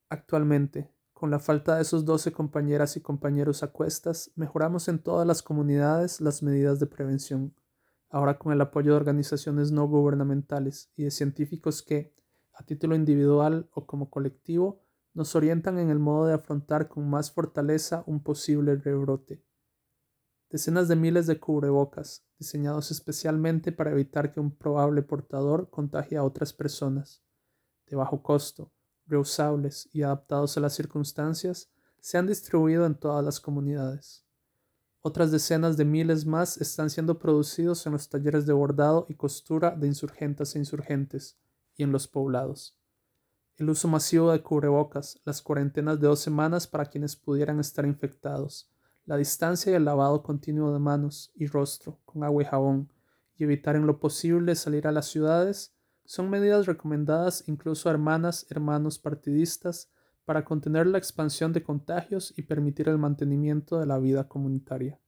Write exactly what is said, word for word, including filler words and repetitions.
Actualmente, con la falta de sus doce compañeras y compañeros a cuestas, mejoramos en todas las comunidades las medidas de prevención, ahora con el apoyo de organizaciones no gubernamentales y de científicos que, a título individual o como colectivo, nos orientan en el modo de afrontar con más fortaleza un posible rebrote. Decenas de miles de cubrebocas, diseñados especialmente para evitar que un probable portador contagie a otras personas, de bajo costo, reusables y adaptados a las circunstancias, se han distribuido en todas las comunidades. Otras decenas de miles más están siendo producidos en los talleres de bordado y costura de insurgentas e insurgentes y en los poblados. El uso masivo de cubrebocas, las cuarentenas de dos semanas para quienes pudieran estar infectados, la distancia y el lavado continuo de manos y rostro con agua y jabón, y evitar en lo posible salir a las ciudades, son medidas recomendadas incluso a hermanas, hermanos partidistas para contener la expansión de contagios y permitir el mantenimiento de la vida comunitaria.